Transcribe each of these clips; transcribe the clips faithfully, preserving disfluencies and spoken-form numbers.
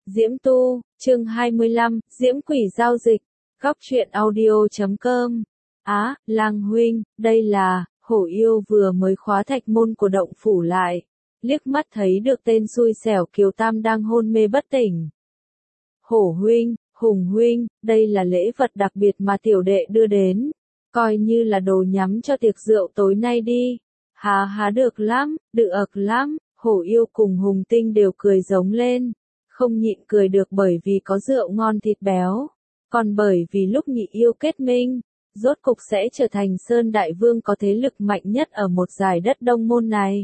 Diễm Tu, chương hai mươi lăm, Diễm Quỷ giao dịch, góc truyện audio chấm com. Á, Lang huynh, đây là, Hổ Yêu vừa mới khóa thạch môn của động phủ lại, liếc mắt thấy được tên xui xẻo Kiều Tam đang hôn mê bất tỉnh. Hổ huynh, Hùng huynh, đây là lễ vật đặc biệt mà tiểu đệ đưa đến, coi như là đồ nhắm cho tiệc rượu tối nay đi. Há há được lắm, được lắm, Hổ Yêu cùng Hùng Tinh đều cười giống lên. Không nhịn cười được bởi vì có rượu ngon thịt béo, còn bởi vì lúc nhị yêu kết minh, rốt cục sẽ trở thành Sơn Đại Vương có thế lực mạnh nhất ở một giải đất Đông Môn này.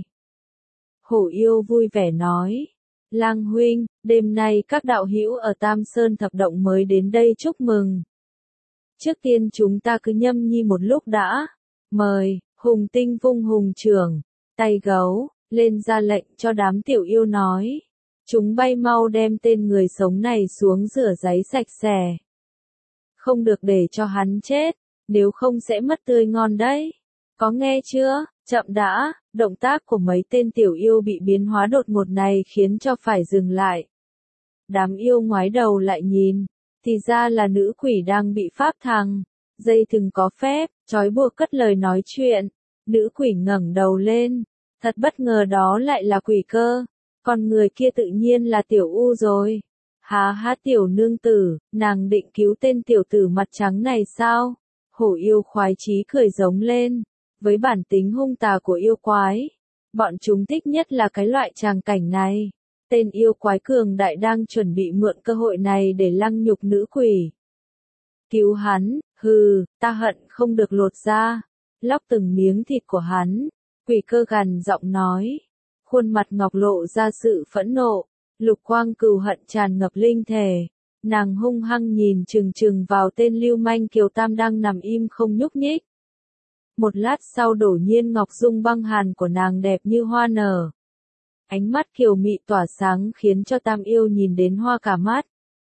Hổ Yêu vui vẻ nói, Lang huynh, đêm nay các đạo hữu ở Tam Sơn Thập Động mới đến đây chúc mừng. Trước tiên chúng ta cứ nhâm nhi một lúc đã, mời. Hùng Tinh vung hùng trưởng, tay gấu, lên ra lệnh cho đám tiểu yêu nói. Chúng bay mau đem tên người sống này xuống rửa giấy sạch sẽ. Không được để cho hắn chết, nếu không sẽ mất tươi ngon đấy. Có nghe chưa? Chậm đã, động tác của mấy tên tiểu yêu bị biến hóa đột ngột này khiến cho phải dừng lại. Đám yêu ngoái đầu lại nhìn, thì ra là nữ quỷ đang bị pháp thằng, dây thừng có phép, trói buộc cất lời nói chuyện. Nữ quỷ ngẩng đầu lên, thật bất ngờ đó lại là Quỷ Cơ. Còn người kia tự nhiên là tiểu u rồi. Há há tiểu nương tử, nàng định cứu tên tiểu tử mặt trắng này sao? Hổ Yêu khoái chí cười giống lên. Với bản tính hung tà của yêu quái, bọn chúng thích nhất là cái loại tràng cảnh này. Tên yêu quái cường đại đang chuẩn bị mượn cơ hội này để lăng nhục nữ quỷ. Cứu hắn, hừ, ta hận không được lột ra, lóc từng miếng thịt của hắn. Quỷ Cơ gằn giọng nói. Khuôn mặt ngọc lộ ra sự phẫn nộ, lục quang cừu hận tràn ngập linh thể. Nàng hung hăng nhìn chừng chừng vào tên lưu manh Kiều Tam đang nằm im không nhúc nhích. Một lát sau đổ nhiên ngọc dung băng hàn của nàng đẹp như hoa nở. Ánh mắt kiều mị tỏa sáng khiến cho Tam yêu nhìn đến hoa cả mắt.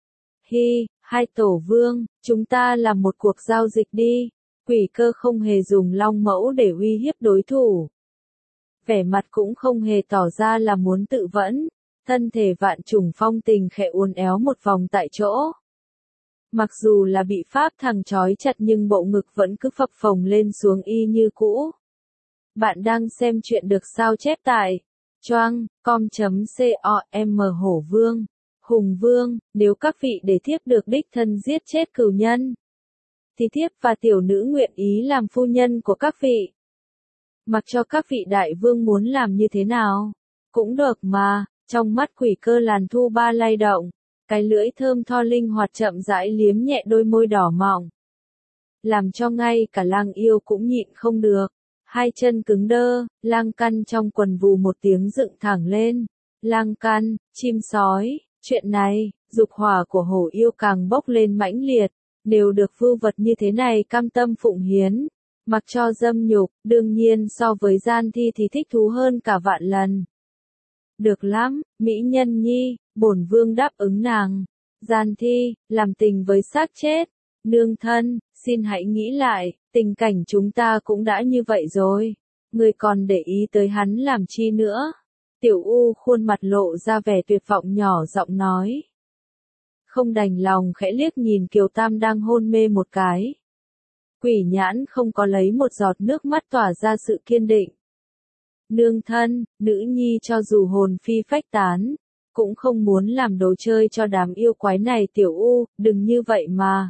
Hi, hai tổ vương, chúng ta làm một cuộc giao dịch đi. Quỷ Cơ không hề dùng long mẫu để uy hiếp đối thủ. Vẻ mặt cũng không hề tỏ ra là muốn tự vẫn, thân thể vạn trùng phong tình khẽ uốn éo một vòng tại chỗ. Mặc dù là bị pháp thằng trói chặt nhưng bộ ngực vẫn cứ phập phồng lên xuống y như cũ. Bạn đang xem chuyện được sao chép tại choang com chấm com. Hổ Vương, Hùng Vương, nếu các vị để thiếp được đích thân giết chết cừu nhân, thì thiếp và tiểu nữ nguyện ý làm phu nhân của các vị. Mặc cho các vị đại vương muốn làm như thế nào, cũng được mà. Trong mắt Quỷ Cơ làn thu ba lay động, cái lưỡi thơm tho linh hoạt chậm rãi liếm nhẹ đôi môi đỏ mọng. Làm cho ngay cả Lang yêu cũng nhịn không được, hai chân cứng đơ, lang căn trong quần vù một tiếng dựng thẳng lên. Lang căn, chim sói, chuyện này, dục hỏa của Hổ Yêu càng bốc lên mãnh liệt, đều được vưu vật như thế này cam tâm phụng hiến. Mặc cho dâm nhục, đương nhiên so với gian thi thì thích thú hơn cả vạn lần. Được lắm, mỹ nhân nhi, bổn vương đáp ứng nàng. Gian thi, làm tình với xác chết. Nương thân, xin hãy nghĩ lại, tình cảnh chúng ta cũng đã như vậy rồi. Người còn để ý tới hắn làm chi nữa? Tiểu U khuôn mặt lộ ra vẻ tuyệt vọng nhỏ giọng nói. Không đành lòng khẽ liếc nhìn Kiều Tam đang hôn mê một cái. Quỷ nhãn không có lấy một giọt nước mắt tỏa ra sự kiên định. Nương thân, nữ nhi cho dù hồn phi phách tán, cũng không muốn làm đồ chơi cho đám yêu quái này. Tiểu U, đừng như vậy mà.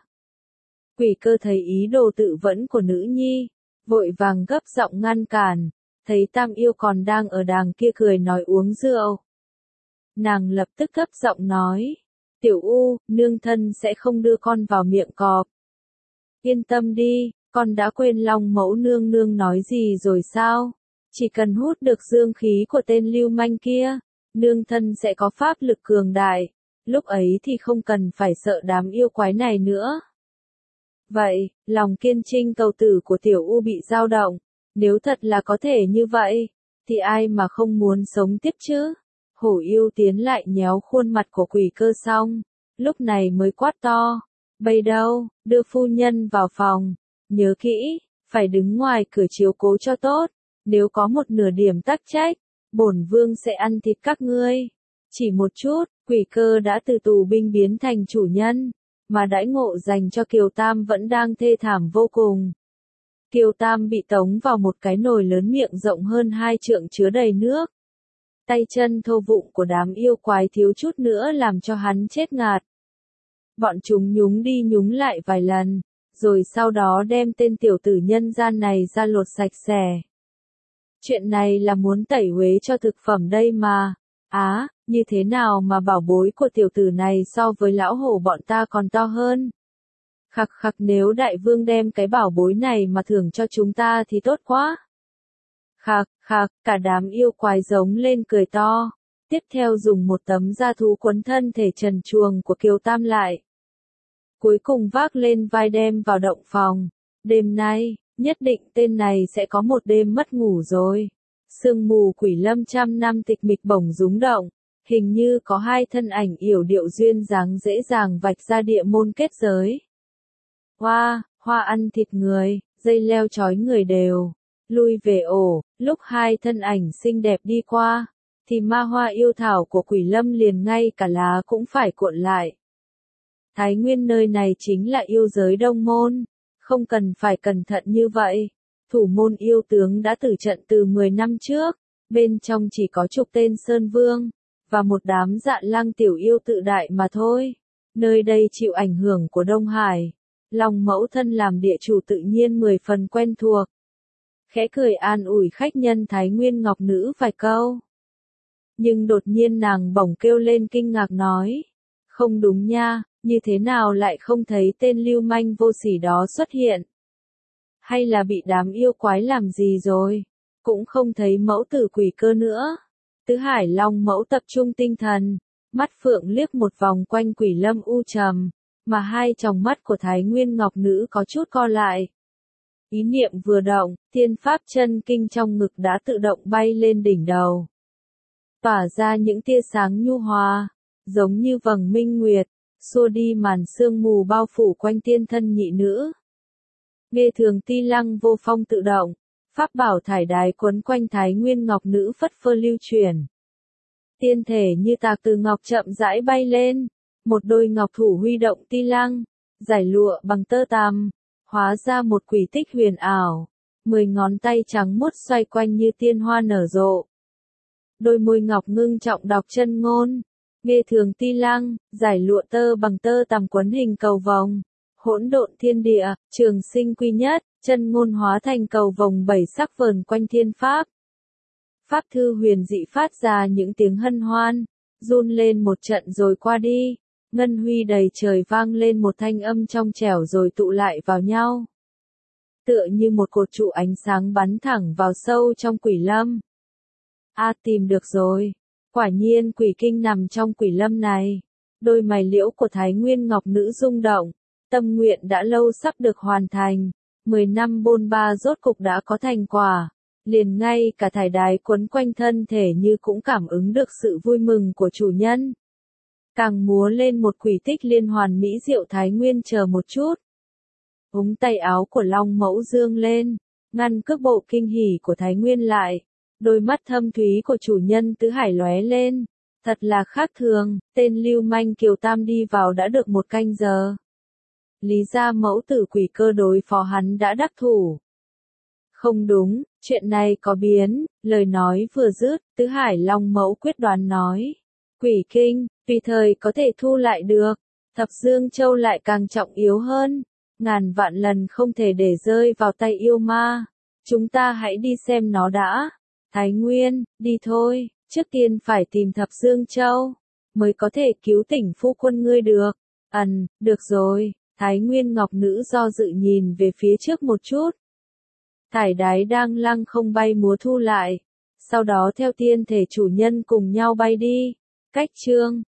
Quỷ Cơ thấy ý đồ tự vẫn của nữ nhi, vội vàng gấp giọng ngăn cản, thấy Tam yêu còn đang ở đàng kia cười nói uống rượu. Nàng lập tức gấp giọng nói, Tiểu U, nương thân sẽ không đưa con vào miệng cọp. Yên tâm đi, con đã quên long mẫu nương nương nói gì rồi sao? Chỉ cần hút được dương khí của tên lưu manh kia, nương thân sẽ có pháp lực cường đại, lúc ấy thì không cần phải sợ đám yêu quái này nữa. Vậy, lòng kiên trinh cầu tử của Tiểu U bị dao động, nếu thật là có thể như vậy, thì ai mà không muốn sống tiếp chứ? Hổ Yêu tiến lại nhéo khuôn mặt của Quỷ Cơ xong, lúc này mới quát to. Bây đâu, đưa phu nhân vào phòng, nhớ kỹ, phải đứng ngoài cửa chiếu cố cho tốt, nếu có một nửa điểm tắc trách, bổn vương sẽ ăn thịt các ngươi. Chỉ một chút, quỷ cơ đã từ tù binh biến thành chủ nhân, mà đãi ngộ dành cho Kiều Tam vẫn đang thê thảm vô cùng. Kiều Tam bị tống vào một cái nồi lớn miệng rộng hơn hai trượng chứa đầy nước. Tay chân thô vụng của đám yêu quái thiếu chút nữa làm cho hắn chết ngạt. Bọn chúng nhúng đi nhúng lại vài lần, rồi sau đó đem tên tiểu tử nhân gian này ra lột sạch sẽ. Chuyện này là muốn tẩy uế cho thực phẩm đây mà. Á, như thế nào mà bảo bối của tiểu tử này so với lão hổ bọn ta còn to hơn? Khặc khặc, nếu đại vương đem cái bảo bối này mà thưởng cho chúng ta thì tốt quá. Khặc khặc, cả đám yêu quái giống lên cười to. Tiếp theo dùng một tấm da thú quấn thân thể trần truồng của Kiều Tam lại. Cuối cùng vác lên vai đem vào động phòng. Đêm nay, nhất định tên này sẽ có một đêm mất ngủ rồi. Sương mù quỷ lâm trăm năm tịch mịch bổng rúng động. Hình như có hai thân ảnh yểu điệu duyên dáng dễ dàng vạch ra địa môn kết giới. Hoa, hoa ăn thịt người, dây leo trói người đều. Lui về ổ, lúc hai thân ảnh xinh đẹp đi qua, thì ma hoa yêu thảo của quỷ lâm liền ngay cả lá cũng phải cuộn lại. Thái Nguyên nơi này chính là yêu giới Đông Môn, không cần phải cẩn thận như vậy. Thủ môn yêu tướng đã tử trận từ mười năm trước, bên trong chỉ có chục tên sơn vương, và một đám dạ lang tiểu yêu tự đại mà thôi. Nơi đây chịu ảnh hưởng của Đông Hải, Long mẫu thân làm địa chủ tự nhiên mười phần quen thuộc. Khẽ cười an ủi khách nhân Thái Nguyên Ngọc Nữ vài câu. Nhưng đột nhiên nàng bỗng kêu lên kinh ngạc nói. Không đúng nha, như thế nào lại không thấy tên lưu manh vô sỉ đó xuất hiện? Hay là bị đám yêu quái làm gì rồi? Cũng không thấy mẫu tử quỷ cơ nữa. Tứ Hải Long mẫu tập trung tinh thần, mắt phượng liếc một vòng quanh quỷ lâm u trầm, mà hai tròng mắt của Thái Nguyên Ngọc Nữ có chút co lại. Ý niệm vừa động, thiên pháp chân kinh trong ngực đã tự động bay lên đỉnh đầu. Tỏa ra những tia sáng nhu hòa, giống như vầng minh nguyệt, xua đi màn sương mù bao phủ quanh tiên thân nhị nữ. Nghe thường ti lăng vô phong tự động, pháp bảo thải đái quấn quanh Thái Nguyên Ngọc Nữ phất phơ lưu chuyển. Tiên thể như tạc từ ngọc chậm rãi bay lên, một đôi ngọc thủ huy động ti lăng, giải lụa bằng tơ tằm, hóa ra một quỷ tích huyền ảo, mười ngón tay trắng muốt xoay quanh như tiên hoa nở rộ. Đôi môi ngọc ngưng trọng đọc chân ngôn, nghe thường ti lăng, giải lụa tơ bằng tơ tằm quấn hình cầu vồng, hỗn độn thiên địa, trường sinh quy nhất, chân ngôn hóa thành cầu vồng bảy sắc vờn quanh thiên pháp. Pháp thư huyền dị phát ra những tiếng hân hoan, run lên một trận rồi qua đi, ngân huy đầy trời vang lên một thanh âm trong trẻo rồi tụ lại vào nhau. Tựa như một cột trụ ánh sáng bắn thẳng vào sâu trong quỷ lâm. A à, tìm được rồi. Quả nhiên quỷ kinh nằm trong quỷ lâm này. Đôi mày liễu của Thái Nguyên Ngọc Nữ rung động. Tâm nguyện đã lâu sắp được hoàn thành. Mười năm bôn ba rốt cục đã có thành quả. Liền ngay cả thải đái quấn quanh thân thể như cũng cảm ứng được sự vui mừng của chủ nhân. Càng múa lên một quỷ tích liên hoàn mỹ diệu. Thái Nguyên chờ một chút. Ống tay áo của Long mẫu dương lên, ngăn cước bộ kinh hỉ của Thái Nguyên lại. Đôi mắt thâm thúy của chủ nhân Tứ Hải lóe lên. Thật là khác thường, tên lưu manh Kiều Tam đi vào đã được một canh giờ. Lý ra mẫu tử quỷ cơ đối phó hắn đã đắc thủ. Không đúng, chuyện này có biến, lời nói vừa dứt, Tứ Hải Long mẫu quyết đoán nói. Quỷ kinh, tùy thời có thể thu lại được, Thập Dương Châu lại càng trọng yếu hơn. Ngàn vạn lần không thể để rơi vào tay yêu ma. Chúng ta hãy đi xem nó đã. Thái Nguyên, đi thôi, trước tiên phải tìm Thập Dương Châu, mới có thể cứu tỉnh phu quân ngươi được. Ừm, được rồi, Thái Nguyên Ngọc Nữ do dự nhìn về phía trước một chút. Thải đái đang lăng không bay múa thu lại, sau đó theo tiên thể chủ nhân cùng nhau bay đi. Cách chương